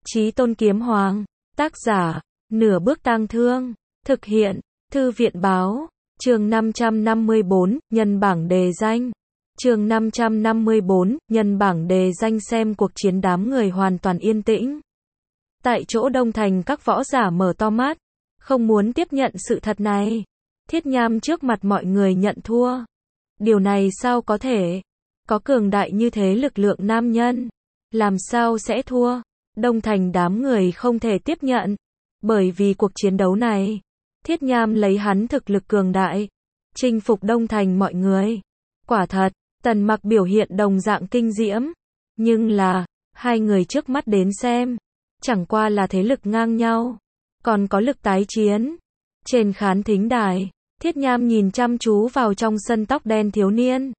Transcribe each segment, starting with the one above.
Chí Tôn Kiếm Hoàng. Tác giả, Nửa Bước Tang Thương. Thực hiện, Thư viện Báo. Chương 554, nhân bảng đề danh. Chương 554, nhân bảng đề danh. Xem cuộc chiến đám người hoàn toàn yên tĩnh. Tại chỗ Đông Thành các võ giả mở to mắt, không muốn tiếp nhận sự thật này. Thiết Nham trước mặt mọi người nhận thua. Điều này sao có thể? Có cường đại như thế lực lượng nam nhân, làm sao sẽ thua? Đông Thành đám người không thể tiếp nhận. Bởi vì cuộc chiến đấu này, Thiết Nham lấy hắn thực lực cường đại, chinh phục Đông Thành mọi người. Quả thật, Tần Mặc biểu hiện đồng dạng kinh diễm. Nhưng là, hai người trước mắt đến xem, chẳng qua là thế lực ngang nhau, còn có lực tái chiến. Trên khán thính đài, Thiết Nham nhìn chăm chú vào trong sân tóc đen thiếu niên.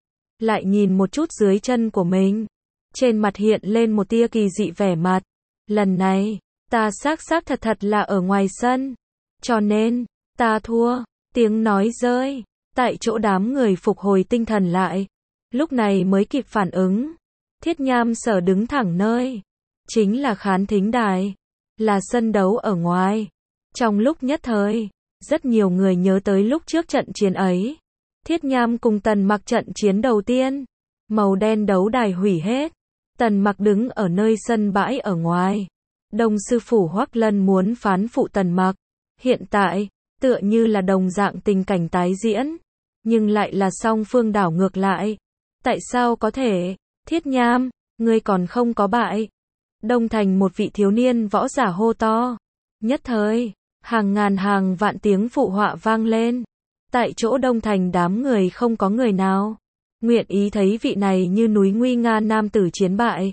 Lại nhìn một chút dưới chân của mình. Trên mặt hiện lên một tia kỳ dị vẻ mặt. Lần này, ta xác thật là ở ngoài sân. Cho nên, ta thua. Tiếng nói rơi. Tại chỗ đám người phục hồi tinh thần lại. Lúc này mới kịp phản ứng. Thiết Nham sở đứng thẳng nơi. Chính là khán thính đài. Là sân đấu ở ngoài. Trong lúc nhất thời, rất nhiều người nhớ tới lúc trước trận chiến ấy. Thiết Nham cùng Tần Mặc trận chiến đầu tiên. Màu đen đấu đài hủy hết. Tần Mặc đứng ở nơi sân bãi ở ngoài. Đông sư phủ Hoắc Lân muốn phán phụ Tần Mặc. Hiện tại, tựa như là đồng dạng tình cảnh tái diễn. Nhưng lại là song phương đảo ngược lại. Tại sao có thể? Thiết Nham, ngươi còn không có bại. Đông Thành một vị thiếu niên võ giả hô to. Nhất thời, hàng ngàn hàng vạn tiếng phụ họa vang lên. Tại chỗ Đông Thành đám người không có người nào nguyện ý thấy vị này như núi nguy nga nam tử chiến bại.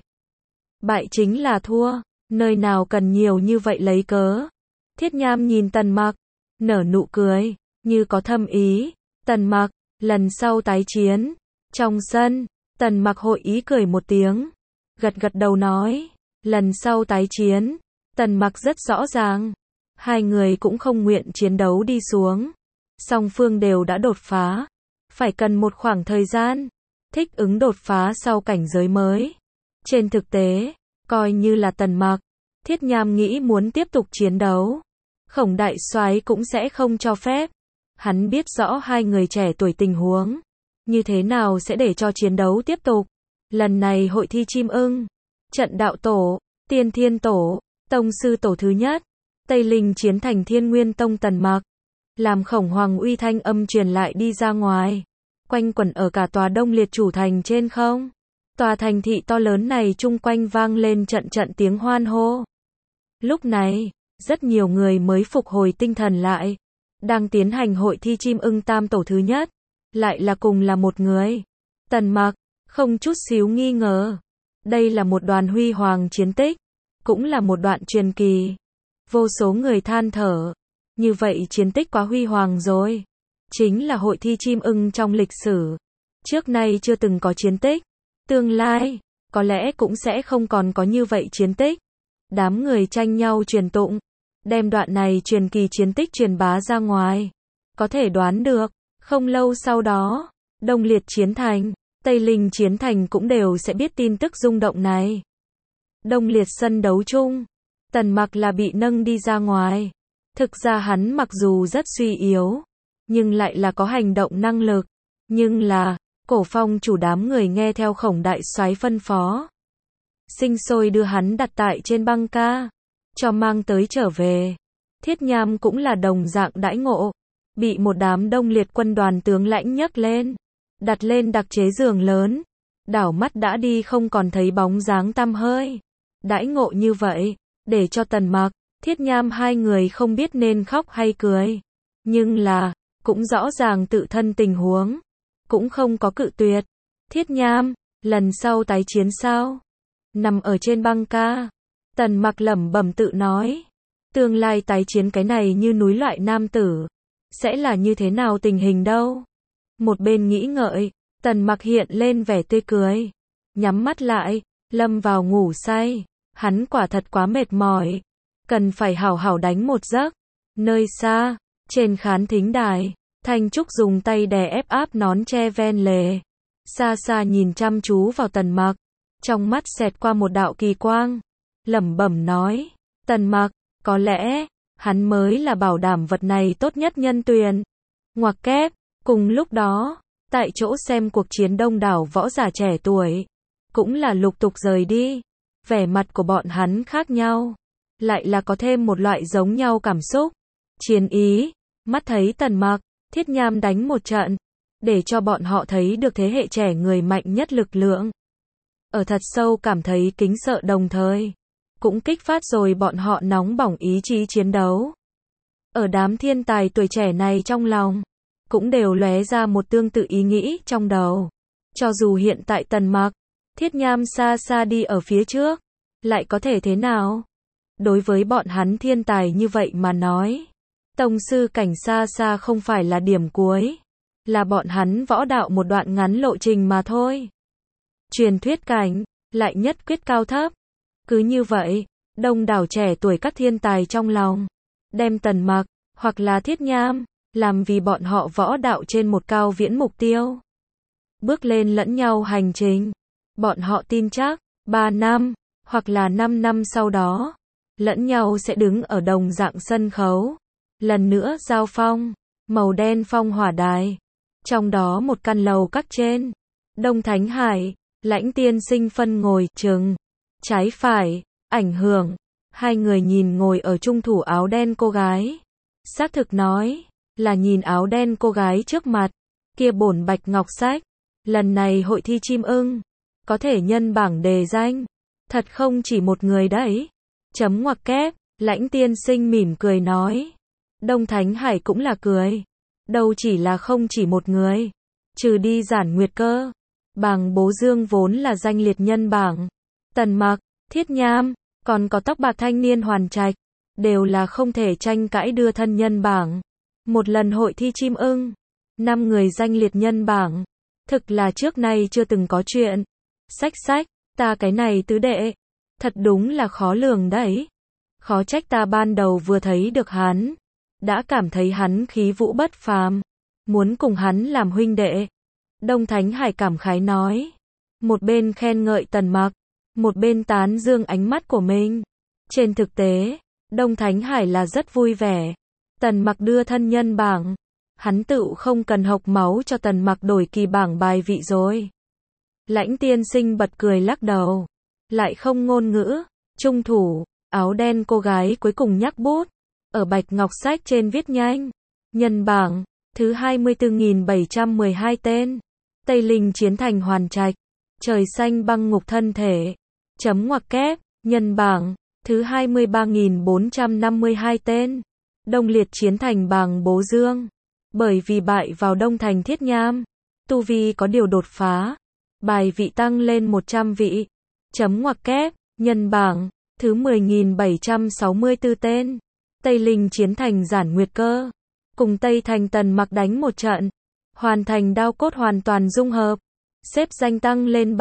Bại chính là thua, nơi nào cần nhiều như vậy lấy cớ. Thiết Nham nhìn Tần Mặc, nở nụ cười, như có thâm ý. Tần Mặc, lần sau tái chiến. Trong sân, Tần Mặc hội ý cười một tiếng, gật đầu nói, lần sau tái chiến. Tần Mặc rất rõ ràng, hai người cũng không nguyện chiến đấu đi xuống. Song phương đều đã đột phá, phải cần một khoảng thời gian thích ứng đột phá sau cảnh giới mới. Trên thực tế, coi như là Tần Mặc, Thiết Nham nghĩ muốn tiếp tục chiến đấu, Khổng đại soái cũng sẽ không cho phép. Hắn biết rõ hai người trẻ tuổi tình huống, như thế nào sẽ để cho chiến đấu tiếp tục. Lần này hội thi chim ưng, trận đạo tổ, tiên thiên tổ, tông sư tổ thứ nhất, Tây Linh chiến thành Thiên Nguyên Tông Tần Mặc. Làm Khổng Hoàng uy thanh âm truyền lại đi ra ngoài, quanh quẩn ở cả tòa Đông Liệt chủ thành trên không. Tòa thành thị to lớn này chung quanh vang lên trận tiếng hoan hô. Lúc này, rất nhiều người mới phục hồi tinh thần lại. Đang tiến hành hội thi chim ưng tam tổ thứ nhất, lại là cùng là một người. Tần Mặc, không chút xíu nghi ngờ. Đây là một đoàn huy hoàng chiến tích, cũng là một đoạn truyền kỳ. Vô số người than thở. Như vậy chiến tích quá huy hoàng rồi. Chính là hội thi chim ưng trong lịch sử. Trước nay chưa từng có chiến tích. Tương lai, có lẽ cũng sẽ không còn có như vậy chiến tích. Đám người tranh nhau truyền tụng, đem đoạn này truyền kỳ chiến tích truyền bá ra ngoài. Có thể đoán được, không lâu sau đó, Đông Liệt chiến thành, Tây Linh chiến thành cũng đều sẽ biết tin tức rung động này. Đông Liệt sân đấu chung, Tần Mặc là bị nâng đi ra ngoài. Thực ra hắn mặc dù rất suy yếu, nhưng lại là có hành động năng lực. Nhưng là, Cổ Phong chủ đám người nghe theo Khổng đại soái phân phó, sinh sôi đưa hắn đặt tại trên băng ca, cho mang tới trở về. Thiết Nham cũng là đồng dạng đãi ngộ, bị một đám Đông Liệt quân đoàn tướng lãnh nhấc lên, đặt lên đặc chế giường lớn, đảo mắt đã đi không còn thấy bóng dáng tăm hơi. Đãi ngộ như vậy, để cho Tần Mặc, Thiết Nham hai người không biết nên khóc hay cười. Nhưng là, cũng rõ ràng tự thân tình huống, cũng không có cự tuyệt. Thiết Nham, lần sau tái chiến sao? Nằm ở trên băng ca, Tần Mặc lẩm bẩm tự nói. Tương lai tái chiến cái này như núi loại nam tử, sẽ là như thế nào tình hình đâu? Một bên nghĩ ngợi, Tần Mặc hiện lên vẻ tươi cười. Nhắm mắt lại, lâm vào ngủ say. Hắn quả thật quá mệt mỏi, cần phải hảo hảo đánh một giấc. Nơi xa, trên khán thính đài, Thanh Trúc dùng tay đè ép áp nón che ven lề. Xa xa nhìn chăm chú vào Tần Mặc, trong mắt xẹt qua một đạo kỳ quang. lẩm bẩm nói, Tần Mặc, có lẽ, hắn mới là bảo đảm vật này tốt nhất nhân tuyển. Ngoặc kép, cùng lúc đó, tại chỗ xem cuộc chiến đông đảo võ giả trẻ tuổi, cũng là lục tục rời đi, vẻ mặt của bọn hắn khác nhau, lại là có thêm một loại giống nhau cảm xúc, chiến ý, mắt thấy Tần Mặc, Thiết Nham đánh một trận, để cho bọn họ thấy được thế hệ trẻ người mạnh nhất lực lượng. Ở thật sâu cảm thấy kính sợ đồng thời, cũng kích phát rồi bọn họ nóng bỏng ý chí chiến đấu. Ở đám thiên tài tuổi trẻ này trong lòng, cũng đều lóe ra một tương tự ý nghĩ trong đầu. Cho dù hiện tại Tần Mặc, Thiết Nham xa xa đi ở phía trước, lại có thể thế nào? Đối với bọn hắn thiên tài như vậy mà nói, tông sư cảnh xa xa không phải là điểm cuối, là bọn hắn võ đạo một đoạn ngắn lộ trình mà thôi. Truyền thuyết cảnh, lại nhất quyết cao thấp. Cứ như vậy, đông đảo trẻ tuổi các thiên tài trong lòng, đem Tần Mặc, hoặc là Thiết Nham, làm vì bọn họ võ đạo trên một cao viễn mục tiêu. Bước lên lẫn nhau hành trình. Bọn họ tin chắc, 3 năm, hoặc là 5 năm sau đó, lẫn nhau sẽ đứng ở đồng dạng sân khấu. Lần nữa giao phong, màu đen phong hỏa đài. Trong đó một căn lầu các trên. Đông Thánh Hải, Lãnh Tiên Sinh phân ngồi chừng. Trái phải, ảnh hưởng. Hai người nhìn ngồi ở trung thủ áo đen cô gái. Xác thực nói, là nhìn áo đen cô gái trước mặt. Kia bổn bạch ngọc sách. Lần này hội thi chim ưng, có thể nhân bảng đề danh. Thật không chỉ một người đấy. Chấm ngoặc kép, Lãnh Tiên Sinh mỉm cười nói. Đông Thánh Hải cũng là cười. Đâu chỉ là không chỉ một người. Trừ đi Giản Nguyệt Cơ. Bảng Bố Dương vốn là danh liệt nhân bảng. Tần Mặc, Thiết Nham, còn có tóc bạc thanh niên Hoàn Trạch, đều là không thể tranh cãi đưa thân nhân bảng. Một lần hội thi chim ưng, 5 người danh liệt nhân bảng. Thực là trước nay chưa từng có chuyện. Sách, ta cái này tứ đệ. Thật đúng là khó lường đấy. Khó trách ta ban đầu vừa thấy được hắn, đã cảm thấy hắn khí vũ bất phàm, muốn cùng hắn làm huynh đệ. Đông Thánh Hải cảm khái nói. Một bên khen ngợi Tần Mặc, một bên tán dương ánh mắt của mình. Trên thực tế, Đông Thánh Hải là rất vui vẻ. Tần Mặc đưa thân nhân bảng, hắn tự không cần hộc máu cho Tần Mặc đổi kỳ bảng bài vị rồi. Lãnh Tiên Sinh bật cười lắc đầu, lại không ngôn ngữ. Trung thủ, áo đen cô gái cuối cùng nhắc bút, ở bạch ngọc sách trên viết nhanh. Nhân bảng, thứ 24.712 tên. Tây Linh chiến thành Hoàn Trạch. Trời xanh băng ngục thân thể. Chấm ngoặc kép, nhân bảng, thứ 23.452 tên. Đông Liệt chiến thành Bàng Bố Dương. Bởi vì bại vào Đông Thành Thiết Nham, tu vi có điều đột phá. Bài vị tăng lên 100 vị. Chấm ngoặc kép, nhân bảng, thứ 10.764 tên. Tây Linh chiến thành Giản Nguyệt Cơ. Cùng Tây Thành Tần Mặc đánh một trận. Hoàn thành đao cốt hoàn toàn dung hợp. Xếp danh tăng lên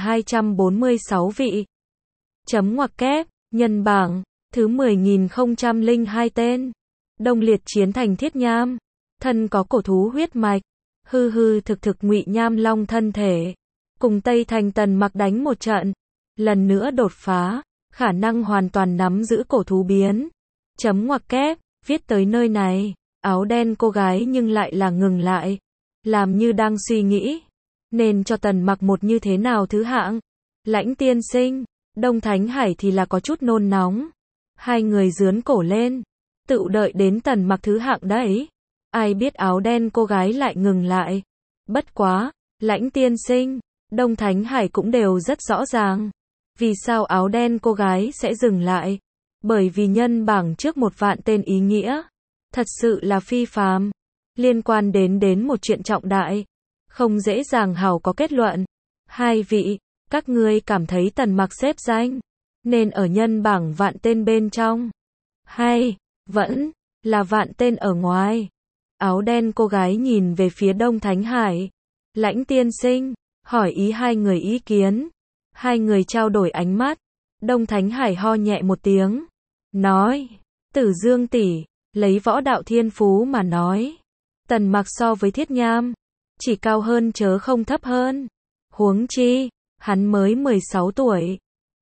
3.246 vị. Chấm ngoặc kép, nhân bảng, thứ 10.002 tên. Đông Liệt chiến thành Thiết Nham. Thân có cổ thú huyết mạch. Hư thực ngụy nham long thân thể. Cùng Tây Thành Tần Mặc đánh một trận. Lần nữa đột phá. Khả năng hoàn toàn nắm giữ cổ thú biến. Chấm ngoặc kép, viết tới nơi này. Áo đen cô gái nhưng lại là ngừng lại. Làm như đang suy nghĩ. Nên cho Tần Mặc một như thế nào thứ hạng. Lãnh Tiên Sinh, Đông Thánh Hải thì là có chút nôn nóng. Hai người dướn cổ lên. Tự đợi đến Tần Mặc thứ hạng đấy. Ai biết áo đen cô gái lại ngừng lại. Bất quá, Lãnh Tiên Sinh, Đông Thánh Hải cũng đều rất rõ ràng. Vì sao áo đen cô gái sẽ dừng lại? Bởi vì nhân bảng trước 1.000 tên ý nghĩa. Thật sự là phi phàm. Liên quan đến một chuyện trọng đại. Không dễ dàng hảo có kết luận. Hai vị, các ngươi cảm thấy Tần Mặc xếp danh, nên ở nhân bảng 1.000 tên bên trong. Hay, vẫn, là 1.000 tên ở ngoài. Áo đen cô gái nhìn về phía Đông Thánh Hải. Lãnh Tiên Sinh, hỏi ý hai người ý kiến. Hai người trao đổi ánh mắt. Đông Thánh Hải ho nhẹ một tiếng. Nói, Tử Dương tỷ, lấy võ đạo thiên phú mà nói. Tần Mặc so với Thiết Nham, chỉ cao hơn chớ không thấp hơn. Huống chi, hắn mới 16 tuổi.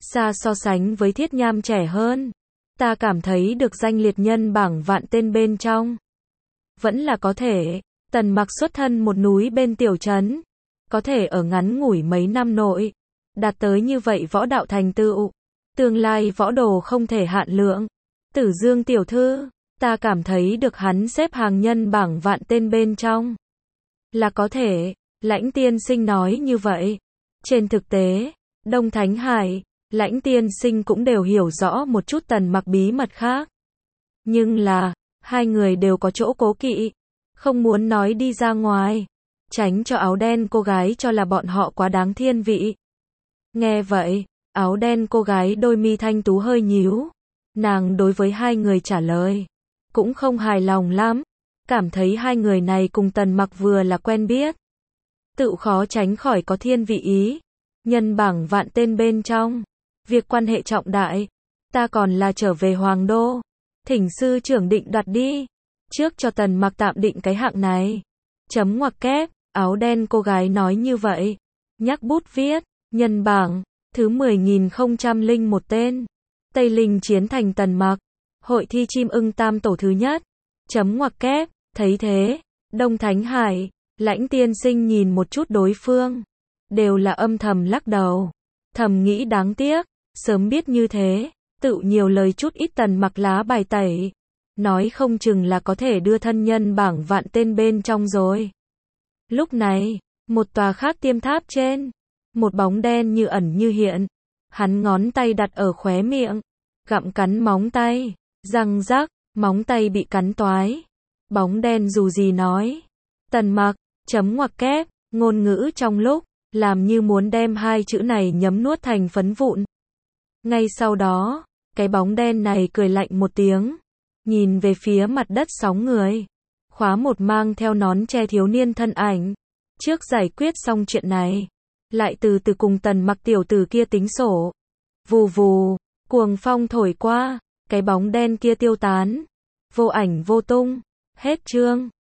xa so sánh với Thiết Nham trẻ hơn. Ta cảm thấy được danh liệt nhân bảng vạn tên bên trong. Vẫn là có thể, Tần Mặc xuất thân một núi bên tiểu trấn. Có thể ở ngắn ngủi mấy năm nội, đạt tới như vậy võ đạo thành tựu. Tương lai võ đồ không thể hạn lượng. Tử Dương tiểu thư, ta cảm thấy được hắn xếp hàng nhân bảng vạn tên bên trong. Là có thể, Lãnh tiên sinh nói như vậy. Trên thực tế, Đông Thánh Hải, Lãnh tiên sinh cũng đều hiểu rõ một chút Tần Mặc bí mật khác. Nhưng là, hai người đều có chỗ cố kỵ, không muốn nói đi ra ngoài, tránh cho áo đen cô gái cho là bọn họ quá đáng thiên vị. Nghe vậy, áo đen cô gái đôi mi thanh tú hơi nhíu. Nàng đối với hai người trả lời, cũng không hài lòng lắm, cảm thấy hai người này cùng Tần Mặc vừa là quen biết. Tự khó tránh khỏi có thiên vị ý. Nhân bảng vạn tên bên trong, việc quan hệ trọng đại, ta còn là trở về Hoàng Đô. Thỉnh sư trưởng định đoạt đi, trước cho Tần Mặc tạm định cái hạng này. Chấm ngoặc kép, áo đen cô gái nói như vậy, nhắc bút viết, nhân bảng, thứ 10.001 tên. Tây Linh chiến thành Tần Mặc, hội thi chim ưng tam tổ thứ nhất. Chấm ngoặc kép, thấy thế, Đông Thánh Hải, Lãnh tiên sinh nhìn một chút đối phương, đều là âm thầm lắc đầu, thầm nghĩ đáng tiếc, sớm biết như thế, tự nhiều lời chút ít Tần Mặc lá bài tẩy, nói không chừng là có thể đưa thân nhân bảng vạn tên bên trong rồi. Lúc này, một tòa khác tiêm tháp trên, một bóng đen như ẩn như hiện, hắn ngón tay đặt ở khóe miệng, gặm cắn móng tay, răng rắc, móng tay bị cắn toái. Bóng đen dù gì nói, Tần Mặc, chấm ngoặc kép, ngôn ngữ trong lúc, làm như muốn đem hai chữ này nhấm nuốt thành phấn vụn. Ngay sau đó, cái bóng đen này cười lạnh một tiếng, nhìn về phía mặt đất sóng người, khóa một mang theo nón che thiếu niên thân ảnh. Trước giải quyết xong chuyện này, lại từ từ cùng Tần Mặc tiểu tử kia tính sổ. Vù vù, cuồng phong thổi qua, cái bóng đen kia tiêu tán, vô ảnh vô tung. Hết chương.